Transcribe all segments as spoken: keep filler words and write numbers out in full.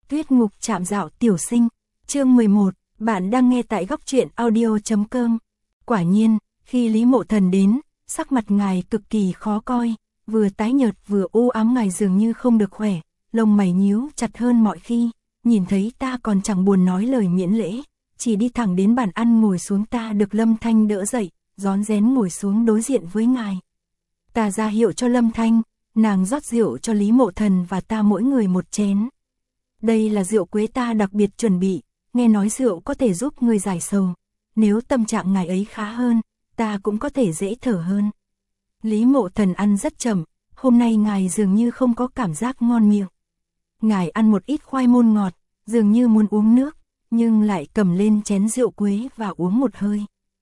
Tuyết ngục trạm dạo tiểu sinh, chương mười một, bạn đang nghe tại góc truyện audio.com. Quả nhiên, khi Lý Mộ Thần đến, sắc mặt ngài cực kỳ khó coi, vừa tái nhợt vừa u ám, ngài dường như không được khỏe, lông mày nhíu chặt hơn mọi khi, nhìn thấy ta còn chẳng buồn nói lời miễn lễ, chỉ đi thẳng đến bàn ăn ngồi xuống. Ta được Lâm Thanh đỡ dậy, rón rén ngồi xuống đối diện với ngài. Ta ra hiệu cho Lâm Thanh, nàng rót rượu cho Lý Mộ Thần và ta mỗi người một chén. Đây là rượu quế ta đặc biệt chuẩn bị, nghe nói rượu có thể giúp người giải sầu, nếu tâm trạng ngài ấy khá hơn, ta cũng có thể dễ thở hơn. Lý Mộ Thần ăn rất chậm, hôm nay ngài dường như không có cảm giác ngon miệng. Ngài ăn một ít khoai môn ngọt, dường như muốn uống nước, nhưng lại cầm lên chén rượu quế và uống một hơi.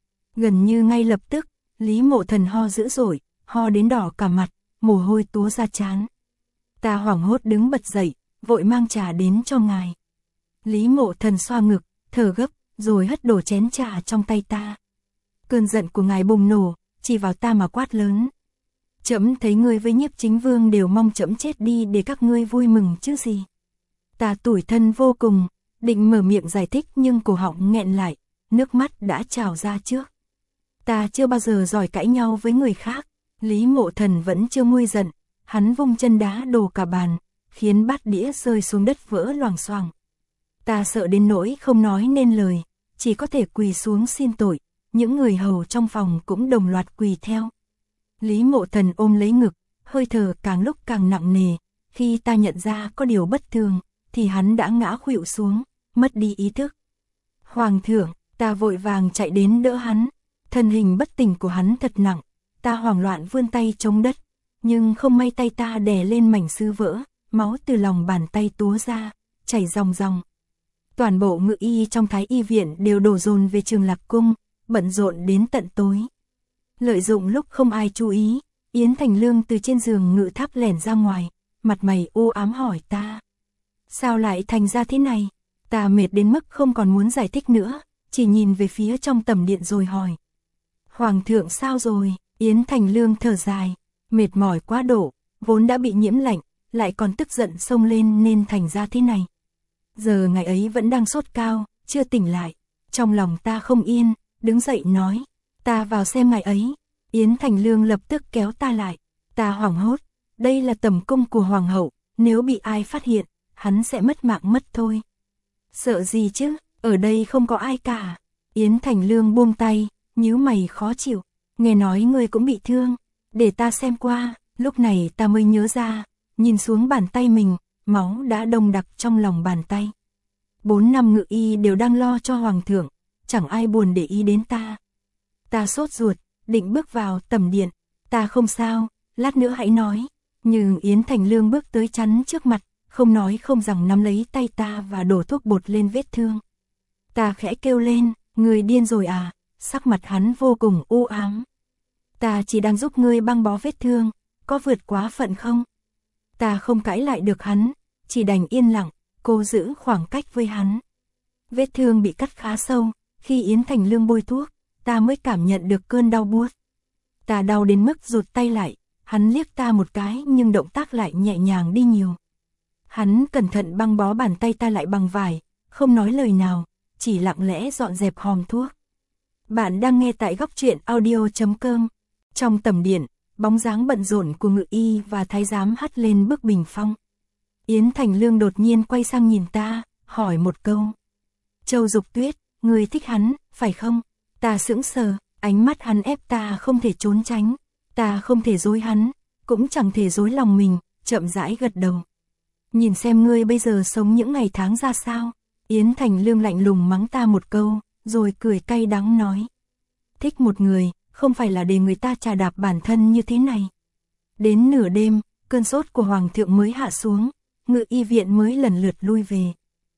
Gần như ngay lập tức, Lý Mộ Thần ho dữ dội, ho đến đỏ cả mặt, mồ hôi túa ra trán. Ta hoảng hốt đứng bật dậy, vội mang trà đến cho ngài. Lý Mộ Thần xoa ngực, thở gấp, rồi hất đổ chén trà trong tay ta. Cơn giận của ngài bùng nổ, chỉ vào ta mà quát lớn. Trẫm thấy ngươi với Nhiếp Chính Vương đều mong trẫm chết đi để các ngươi vui mừng chứ gì. Ta tủi thân vô cùng, định mở miệng giải thích nhưng cổ họng nghẹn lại, nước mắt đã trào ra trước. Ta chưa bao giờ giỏi cãi nhau với người khác. Lý Mộ Thần vẫn chưa nguôi giận, hắn vung chân đá đổ cả bàn, khiến bát đĩa rơi xuống đất vỡ loảng xoảng. Ta sợ đến nỗi không nói nên lời, chỉ có thể quỳ xuống xin tội, những người hầu trong phòng cũng đồng loạt quỳ theo. Lý Mộ Thần ôm lấy ngực, hơi thở càng lúc càng nặng nề, khi ta nhận ra có điều bất thường, thì hắn đã ngã khuỵu xuống, mất đi ý thức. Hoàng thượng, ta vội vàng chạy đến đỡ hắn, thân hình bất tỉnh của hắn thật nặng, ta hoảng loạn vươn tay chống đất, nhưng không may tay ta đè lên mảnh sứ vỡ, máu từ lòng bàn tay túa ra, chảy ròng ròng. Toàn bộ ngự y trong Thái Y viện đều đổ dồn về Trường Lạc cung, bận rộn đến tận tối. Lợi dụng lúc không ai chú ý, Yến Thành Lương từ trên giường ngự tháp lẻn ra ngoài, mặt mày u ám hỏi ta. Sao lại thành ra thế này? Ta mệt đến mức không còn muốn giải thích nữa, chỉ nhìn về phía trong tầm điện rồi hỏi. Hoàng thượng sao rồi? Yến Thành Lương thở dài, mệt mỏi quá độ, vốn đã bị nhiễm lạnh, lại còn tức giận xông lên nên thành ra thế này. Giờ ngày ấy vẫn đang sốt cao, chưa tỉnh lại. Trong lòng ta không yên, đứng dậy nói, ta vào xem ngày ấy. Yến Thành Lương lập tức kéo ta lại, ta hoảng hốt, đây là tầm cung của hoàng hậu, nếu bị ai phát hiện, hắn sẽ mất mạng mất thôi. Sợ gì chứ, ở đây không có ai cả. Yến Thành Lương buông tay, nhíu mày khó chịu, nghe nói ngươi cũng bị thương, để ta xem qua. Lúc này ta mới nhớ ra, nhìn xuống bàn tay mình, máu đã đông đặc trong lòng bàn tay. Bốn năm ngự y đều đang lo cho hoàng thượng, chẳng ai buồn để ý đến ta. Ta sốt ruột, định bước vào tầm điện, ta không sao, lát nữa hãy nói. Nhưng Yến Thành Lương bước tới chắn trước mặt, không nói không rằng nắm lấy tay ta và đổ thuốc bột lên vết thương. Ta khẽ kêu lên, người điên rồi à, sắc mặt hắn vô cùng u ám. Ta chỉ đang giúp ngươi băng bó vết thương, có vượt quá phận không? Ta không cãi lại được hắn, chỉ đành yên lặng, cố giữ khoảng cách với hắn. Vết thương bị cắt khá sâu, khi Yến Thành Lương bôi thuốc, ta mới cảm nhận được cơn đau buốt. Ta đau đến mức rụt tay lại, hắn liếc ta một cái nhưng động tác lại nhẹ nhàng đi nhiều. Hắn cẩn thận băng bó bàn tay ta lại bằng vải, không nói lời nào, chỉ lặng lẽ dọn dẹp hòm thuốc. Bạn đang nghe tại góc truyện audio.com. Trong tầm điện, bóng dáng bận rộn của ngự y và thái giám hắt lên bức bình phong. Yến Thành Lương đột nhiên quay sang nhìn ta, hỏi một câu. Châu Dục Tuyết, người thích hắn, phải không? Ta sững sờ, ánh mắt hắn ép ta không thể trốn tránh. Ta không thể dối hắn, cũng chẳng thể dối lòng mình, chậm rãi gật đầu. Nhìn xem ngươi bây giờ sống những ngày tháng ra sao? Yến Thành Lương lạnh lùng mắng ta một câu, rồi cười cay đắng nói. Thích một người, không phải là để người ta chà đạp bản thân như thế này. Đến nửa đêm, cơn sốt của hoàng thượng mới hạ xuống, ngự y viện mới lần lượt lui về.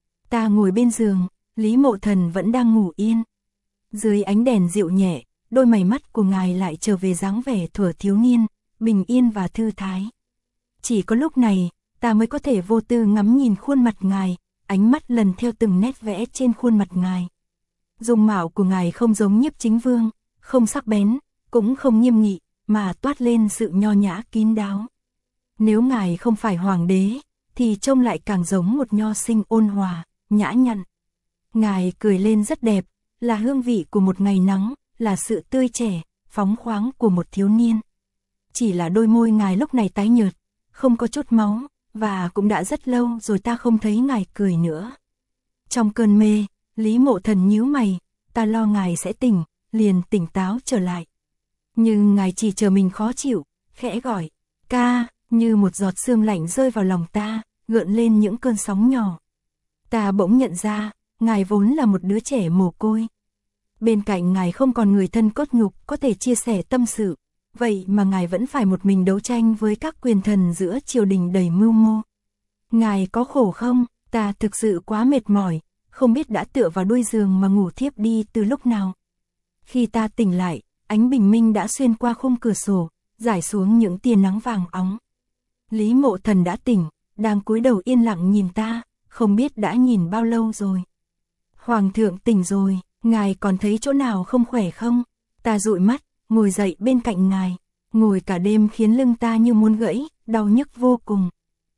Ta ngồi bên giường, Lý Mộ Thần vẫn đang ngủ yên. Dưới ánh đèn dịu nhẹ, đôi mày mắt của ngài lại trở về dáng vẻ thuở thiếu niên, bình yên và thư thái. Chỉ có lúc này, ta mới có thể vô tư ngắm nhìn khuôn mặt ngài, ánh mắt lần theo từng nét vẽ trên khuôn mặt ngài. Dung mạo của ngài không giống Nhiếp Chính Vương, không sắc bén, cũng không nghiêm nghị, mà toát lên sự nho nhã kín đáo. Nếu ngài không phải hoàng đế, thì trông lại càng giống một nho sinh ôn hòa, nhã nhặn. Ngài cười lên rất đẹp, là hương vị của một ngày nắng, là sự tươi trẻ, phóng khoáng của một thiếu niên. Chỉ là đôi môi ngài lúc này tái nhợt, không có chút máu, và cũng đã rất lâu rồi ta không thấy ngài cười nữa. Trong cơn mê, Lý Mộ Thần nhíu mày, ta lo ngài sẽ tỉnh, liền tỉnh táo trở lại. Nhưng ngài chỉ chờ mình khó chịu, khẽ gọi, ca, như một giọt sương lạnh rơi vào lòng ta, gợn lên những cơn sóng nhỏ. Ta bỗng nhận ra, ngài vốn là một đứa trẻ mồ côi. Bên cạnh ngài không còn người thân cốt nhục có thể chia sẻ tâm sự, vậy mà ngài vẫn phải một mình đấu tranh với các quyền thần giữa triều đình đầy mưu mô. Ngài có khổ không? Ta thực sự quá mệt mỏi, không biết đã tựa vào đuôi giường mà ngủ thiếp đi từ lúc nào. Khi ta tỉnh lại, ánh bình minh đã xuyên qua khung cửa sổ, rải xuống những tia nắng vàng óng. Lý Mộ Thần đã tỉnh, đang cúi đầu yên lặng nhìn ta, không biết đã nhìn bao lâu rồi. Hoàng thượng tỉnh rồi, ngài còn thấy chỗ nào không khỏe không? Ta dụi mắt, ngồi dậy bên cạnh ngài, ngồi cả đêm khiến lưng ta như muốn gãy, đau nhức vô cùng.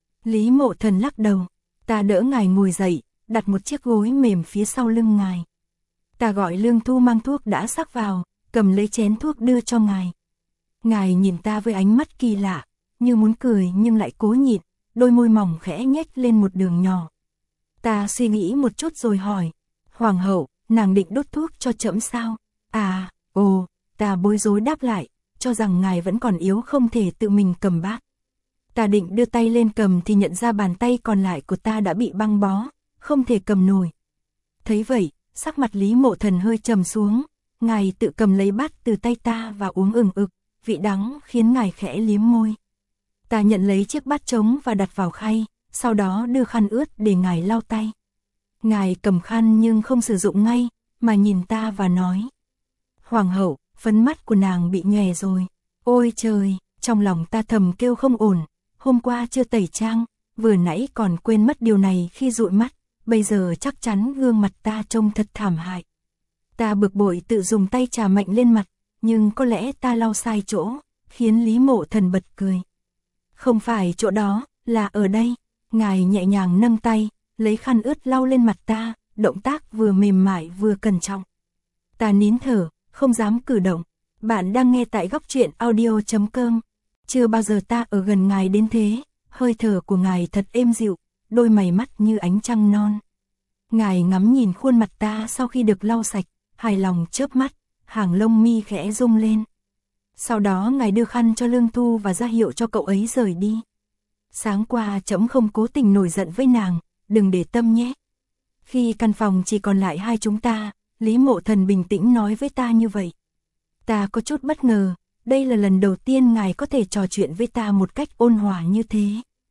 Lý Mộ Thần lắc đầu, ta đỡ ngài ngồi dậy, đặt một chiếc gối mềm phía sau lưng ngài. Ta gọi Lương Thu mang thuốc đã sắc vào, cầm lấy chén thuốc đưa cho ngài. Ngài nhìn ta với ánh mắt kỳ lạ, như muốn cười nhưng lại cố nhịn, đôi môi mỏng khẽ nhếch lên một đường nhỏ. Ta suy nghĩ một chút rồi hỏi, Hoàng hậu, nàng định đốt thuốc cho trẫm sao? À, ồ, ta bối rối đáp lại, cho rằng ngài vẫn còn yếu không thể tự mình cầm bát. Ta định đưa tay lên cầm thì nhận ra bàn tay còn lại của ta đã bị băng bó, không thể cầm nổi. Thấy vậy, sắc mặt Lý Mộ Thần hơi trầm xuống, ngài tự cầm lấy bát từ tay ta và uống ừng ực, vị đắng khiến ngài khẽ liếm môi. Ta nhận lấy chiếc bát trống và đặt vào khay, sau đó đưa khăn ướt để ngài lau tay. Ngài cầm khăn nhưng không sử dụng ngay, mà nhìn ta và nói. Hoàng hậu, phấn mắt của nàng bị nhòe rồi. Ôi trời, trong lòng ta thầm kêu không ổn, hôm qua chưa tẩy trang, vừa nãy còn quên mất điều này khi dụi mắt, bây giờ chắc chắn gương mặt ta trông thật thảm hại. Ta bực bội tự dùng tay chà mạnh lên mặt, nhưng có lẽ ta lau sai chỗ, khiến Lý Mộ Thần bật cười. Không phải chỗ đó, là ở đây. Ngài nhẹ nhàng nâng tay, lấy khăn ướt lau lên mặt ta, động tác vừa mềm mại vừa cẩn trọng. Ta nín thở, không dám cử động. Bạn đang nghe tại góc truyện audio chấm com. Chưa bao giờ ta ở gần ngài đến thế, hơi thở của ngài thật êm dịu, đôi mày mắt như ánh trăng non. Ngài ngắm nhìn khuôn mặt ta sau khi được lau sạch, hài lòng chớp mắt, hàng lông mi khẽ rung lên. Sau đó ngài đưa khăn cho Lương Thu và ra hiệu cho cậu ấy rời đi. Sáng qua trẫm không cố tình nổi giận với nàng, đừng để tâm nhé. Khi căn phòng chỉ còn lại hai chúng ta, Lý Mộ Thần bình tĩnh nói với ta như vậy. Ta có chút bất ngờ, đây là lần đầu tiên ngài có thể trò chuyện với ta một cách ôn hòa như thế.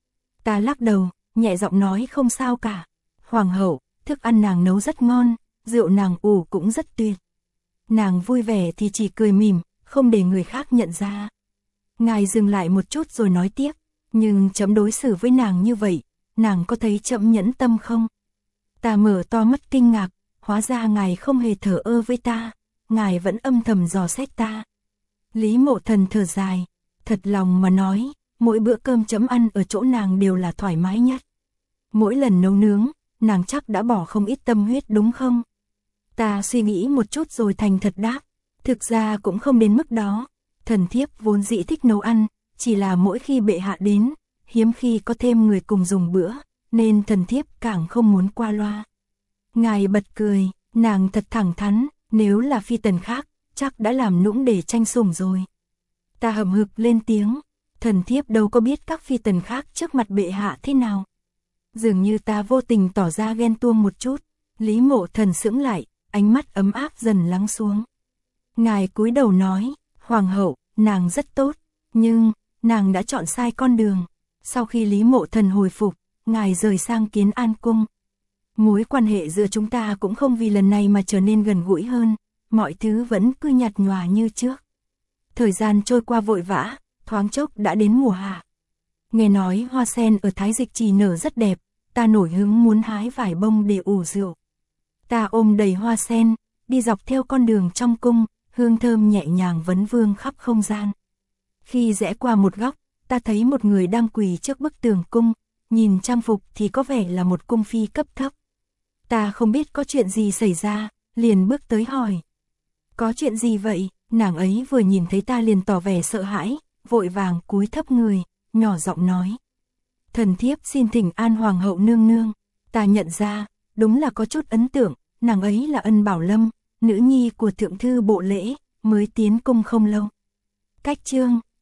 Ta lắc đầu, nhẹ giọng nói không sao cả. Hoàng hậu, thức ăn nàng nấu rất ngon, rượu nàng ủ cũng rất tuyệt. Nàng vui vẻ thì chỉ cười mỉm, không để người khác nhận ra. Ngài dừng lại một chút rồi nói tiếp, nhưng trẫm đối xử với nàng như vậy, nàng có thấy trẫm nhẫn tâm không? Ta mở to mắt kinh ngạc, hóa ra ngài không hề thờ ơ với ta, ngài vẫn âm thầm dò xét ta. Lý Mộ Thần thở dài, thật lòng mà nói, mỗi bữa cơm trẫm ăn ở chỗ nàng đều là thoải mái nhất. Mỗi lần nấu nướng, nàng chắc đã bỏ không ít tâm huyết đúng không? Ta suy nghĩ một chút rồi thành thật đáp, thực ra cũng không đến mức đó, thần thiếp vốn dĩ thích nấu ăn, chỉ là mỗi khi bệ hạ đến, hiếm khi có thêm người cùng dùng bữa, nên thần thiếp càng không muốn qua loa. Ngài bật cười, nàng thật thẳng thắn, nếu là phi tần khác, chắc đã làm nũng để tranh sủng rồi. Ta hậm hực lên tiếng, thần thiếp đâu có biết các phi tần khác trước mặt bệ hạ thế nào. Dường như ta vô tình tỏ ra ghen tuông một chút, Lý Mộ Thần sững lại, ánh mắt ấm áp dần lắng xuống. Ngài cúi đầu nói, Hoàng hậu, nàng rất tốt, nhưng, nàng đã chọn sai con đường. Sau khi Lý Mộ Thần hồi phục, ngài rời sang Kiến An Cung. Mối quan hệ giữa chúng ta cũng không vì lần này mà trở nên gần gũi hơn, mọi thứ vẫn cứ nhạt nhòa như trước. Thời gian trôi qua vội vã, thoáng chốc đã đến mùa hạ. Nghe nói hoa sen ở Thái Dịch Trì nở rất đẹp, ta nổi hứng muốn hái vài bông để ủ rượu. Ta ôm đầy hoa sen, đi dọc theo con đường trong cung, hương thơm nhẹ nhàng vấn vương khắp không gian. Khi rẽ qua một góc, ta thấy một người đang quỳ trước bức tường cung, nhìn trang phục thì có vẻ là một cung phi cấp thấp. Ta không biết có chuyện gì xảy ra, liền bước tới hỏi. Có chuyện gì vậy? Nàng ấy vừa nhìn thấy ta liền tỏ vẻ sợ hãi, vội vàng cúi thấp người, nhỏ giọng nói. Thần thiếp xin thỉnh an hoàng hậu nương nương. Ta nhận ra, đúng là có chút ấn tượng, nàng ấy là Ân Bảo Lâm, nữ nhi của thượng thư bộ lễ, mới tiến cung không lâu. Cách chương